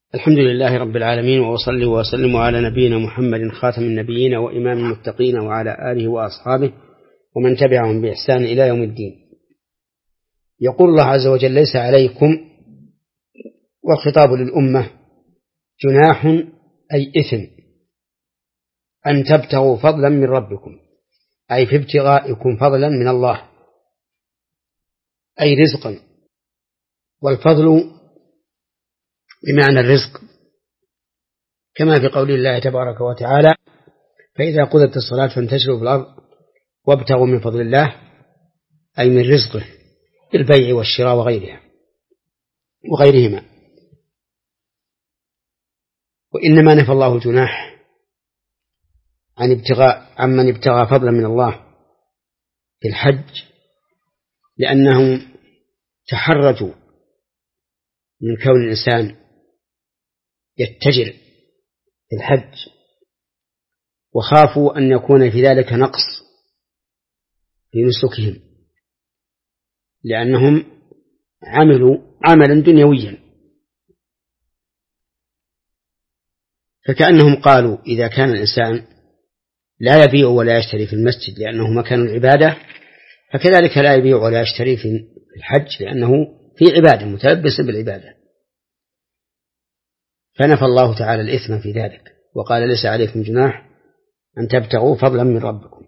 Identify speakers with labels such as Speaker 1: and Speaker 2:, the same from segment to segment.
Speaker 1: الحمد لله رب العالمين، وأصلي وأسلم على نبينا محمد خاتم النبيين وإمام المتقين وعلى آله وأصحابه ومن تبعهم بإحسان إلى يوم الدين. يقول الله عز وجل: ليس عليكم، والخطاب للأمة، جناح أي إثم أن تبتغوا فضلا من ربكم، أي في ابتغائكم فضلا من الله، أي رزقا. والفضل بمعنى الرزق، كما في قول الله تبارك وتعالى: فإذا قضت الصلاة فانتشروا في الأرض وابتغوا من فضل الله، أي من رزقه بالبيع والشراء وغيرهما. وإنما نفى الله الجناح عمن ابتغى فضلا من الله في الحج، لأنهم تحرجوا من كون الإنسان يتجر في الحج، وخافوا أن يكون في ذلك نقص في نسكهم، لأنهم عملوا عملا دنيويا. فكأنهم قالوا: إذا كان الإنسان لا يبيع ولا يشتري في المسجد لأنه مكان العبادة، فكذلك لا يبيع ولا يشتري في الحج لأنه في عبادة، متلبس بالعبادة. فنفى الله تعالى الإثم في ذلك وقال: ليس عليكم جناح أن تبتغوا فضلا من ربكم.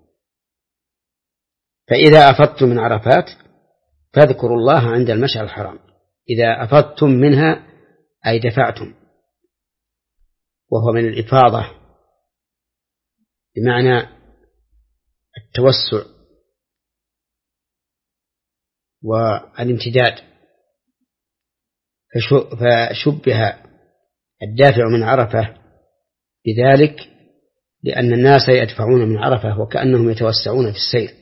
Speaker 1: فإذا أفضتم من عرفات فاذكروا الله عند المشعر الحرام. إذا أفضتم منها أي دفعتم، وهو من الإفاضة بمعنى التوسع والامتداد. فشبه الدافع من عرفة بذلك لأن الناس يدفعون من عرفة وكأنهم يتوسعون في السير.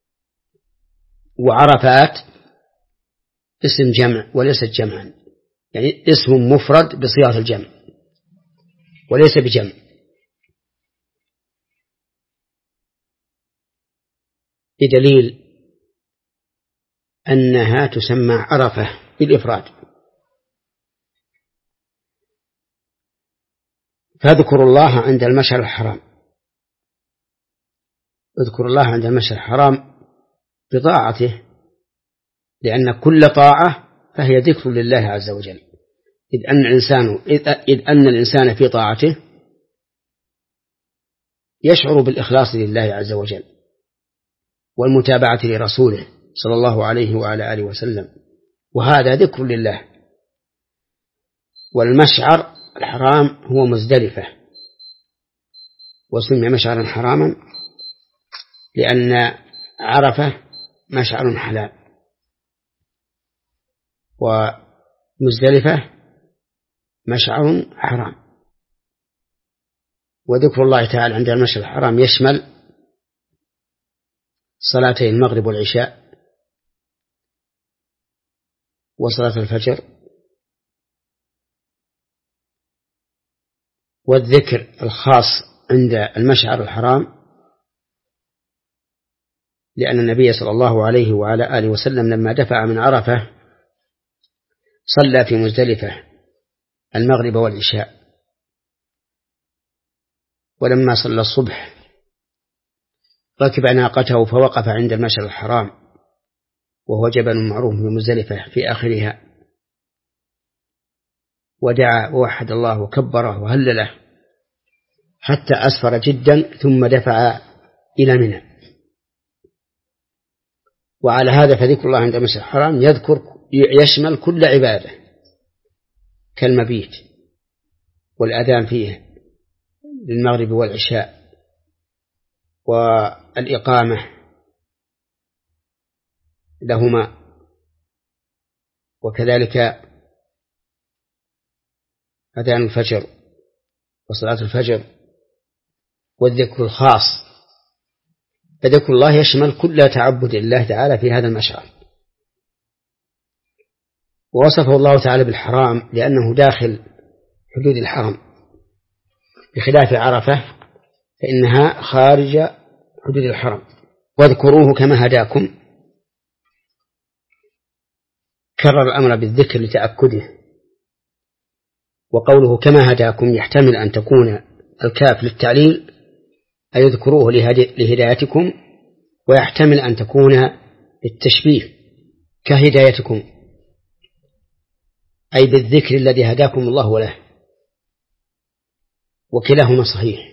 Speaker 1: وعرفات اسم جمع وليست جمعا، يعني اسم مفرد بصيغة الجمع وليس بجمع. بدليل أنها تسمى عرفة بالإفراد. فاذكروا الله عند المشعر الحرام. اذكروا الله عند المشعر الحرام بطاعته، لأن كل طاعة فهي ذكر لله عز وجل، إذ أن الإنسان في طاعته يشعر بالإخلاص لله عز وجل والمتابعة لرسوله صلى الله عليه وعلى آله وسلم، وهذا ذكر لله. والمشعر الحرام هو مزدلفة، وسمي مشعرا حراما لأن عرفة مشعر حلال، ومزدلفة مشعر حرام. وذكر الله تعالى عند المشعر الحرام يشمل صلاتي المغرب والعشاء وصلاة الفجر، والذكر الخاص عند المشعر الحرام لأن النبي صلى الله عليه وعلى آله وسلم لما دفع من عرفة صلى في مزدلفة المغرب والعشاء، ولما صلى الصبح ركب ناقته فوقف عند المشعر الحرام، وهو جبل معروف في مزدلفة في آخرها، ودعا ووحد الله وكبره وهلله حتى أسفر جدا، ثم دفع إلى منى. وعلى هذا فذكر الله عند المشعر الحرام يشمل كل عبادة كالمبيت والأذان فيه للمغرب والعشاء والإقامة لهما، وكذلك أذان الفجر وصلاة الفجر والذكر الخاص. فذكر الله يشمل كل تعبد الله تعالى في هذا المشعر. ووصفه الله تعالى بالحرام لأنه داخل حدود الحرم، بخلاف عرفة فإنها خارج حدود الحرم. واذكروه كما هداكم، كرر الأمر بالذكر لتأكده، وذكر الله تعالى بالحرام يشمل كل تعبد الله تعالى في هذا المشعر. ووصفه الله تعالى بالحرام لأنه داخل حدود الحرم، بخلاف عرفة فإنها خارج حدود الحرم. واذكروه كما هداكم، كرر الأمر بالذكر لتأكده، وقوله كما هداكم يحتمل أن تكون الكاف للتعليل أي اذكروه لهدايتكم، ويحتمل أن تكون للتشبيه كهدايتكم أي بالذكر الذي هداكم الله له، وكلاهما صحيح.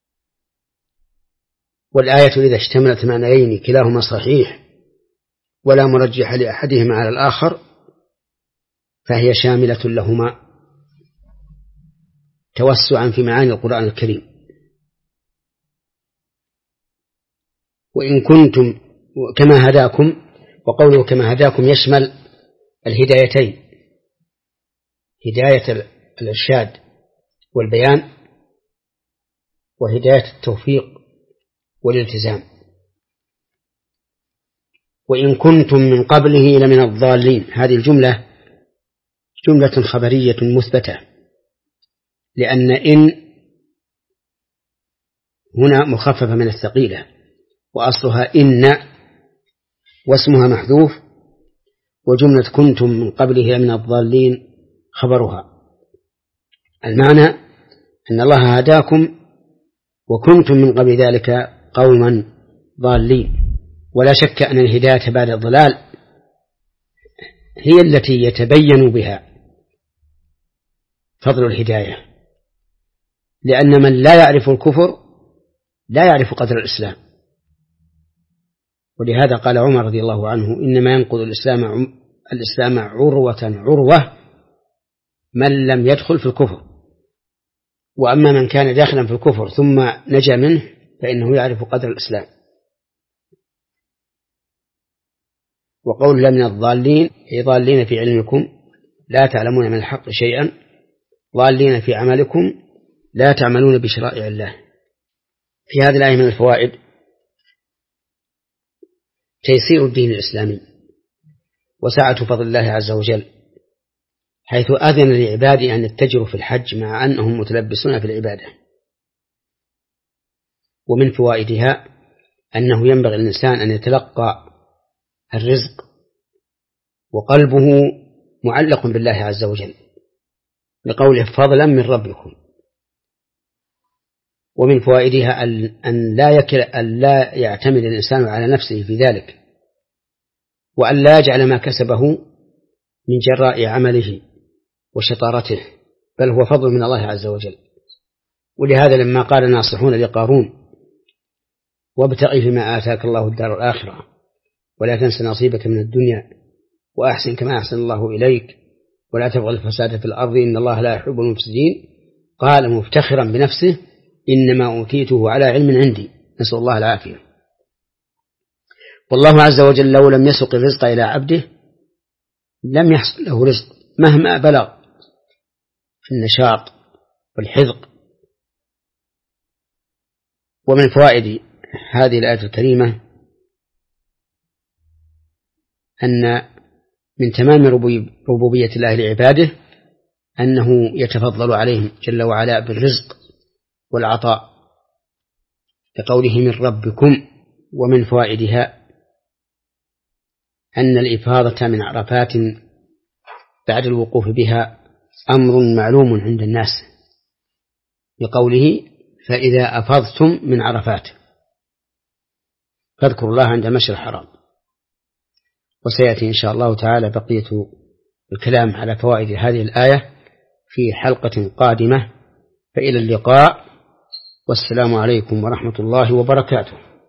Speaker 1: والآية إذا اشتملت معنيين كلاهما صحيح ولا مرجح لأحدهما على الآخر فهي شاملة لهما توسعا في معاني القرآن الكريم. وإن كنتم كما هداكم، وقوله كما هداكم يشمل الهدايتين، هداية الإرشاد والبيان وهداية التوفيق والالتزام. وإن كنتم من قبله لمن الضالين، هذه الجملة جملة خبرية مثبتة، لأن إن هنا مخففة من الثقيلة وأصلها إن واسمها محذوف، وجملة كنتم من قبله لمن الضالين خبرها. المعنى أن الله هداكم وكنتم من قبل ذلك قوما ضالين، ولا شك أن الهداية بعد الضلال هي التي يتبين بها فضل الهداية، لأن من لا يعرف الكفر لا يعرف قدر الإسلام. ولهذا قال عمر رضي الله عنه إنما ينقض الإسلام عروة من لم يدخل في الكفر، وأما من كان داخلا في الكفر ثم نجا منه فإنه يعرف قدر الإسلام. وقول لمن الضالين أي ضالين في علمكم لا تعلمون من الحق شيئا، ضالين في عملكم لا تعملون بشرائع الله. في هذه الآية من الفوائد تيسير الدين الإسلامي وسعة فضل الله عز وجل، حيث أذن لعباده أن يتجروا في الحج مع أنهم متلبسون في العبادة. ومن فوائدها أنه ينبغي للإنسان أن يتلقى الرزق وقلبه معلق بالله عز وجل لقوله فضلا من ربكم. ومن فوائدها أن لا يعتمد الإنسان على نفسه في ذلك، وأن لا يجعل ما كسبه من جراء عمله وشطارته، بل هو فضل من الله عز وجل. ولهذا لما قال الناصحون لقارون وابتغ فيما آتاك الله الدار الآخرة ولا تنس نصيبك من الدنيا وأحسن كما أحسن الله إليك ولا تبغ الفساد في الأرض إن الله لا يحب المفسدين، قال مفتخرا بنفسه إنما أوتيته على علم عندي، نسأل الله العافية. والله عز وجل لو لم يسق الرزق إلى عبده لم يحصل له رزق مهما بلغ في النشاط والحذق. ومن فوائد هذه الآية الكريمة أن من تمام ربوبية الله لعباده أنه يتفضل عليهم جل وعلا بالرزق والعطاء كقوله من ربكم. ومن فوائدها أن الإفاضة من عرفات بعد الوقوف بها أمر معلوم عند الناس بقوله فإذا أفضتم من عرفات فاذكروا الله عند مشعر الحرام. وسيأتي إن شاء الله تعالى بقية الكلام على فوائد هذه الآية في حلقة قادمة، فإلى اللقاء والسلام عليكم ورحمة الله وبركاته.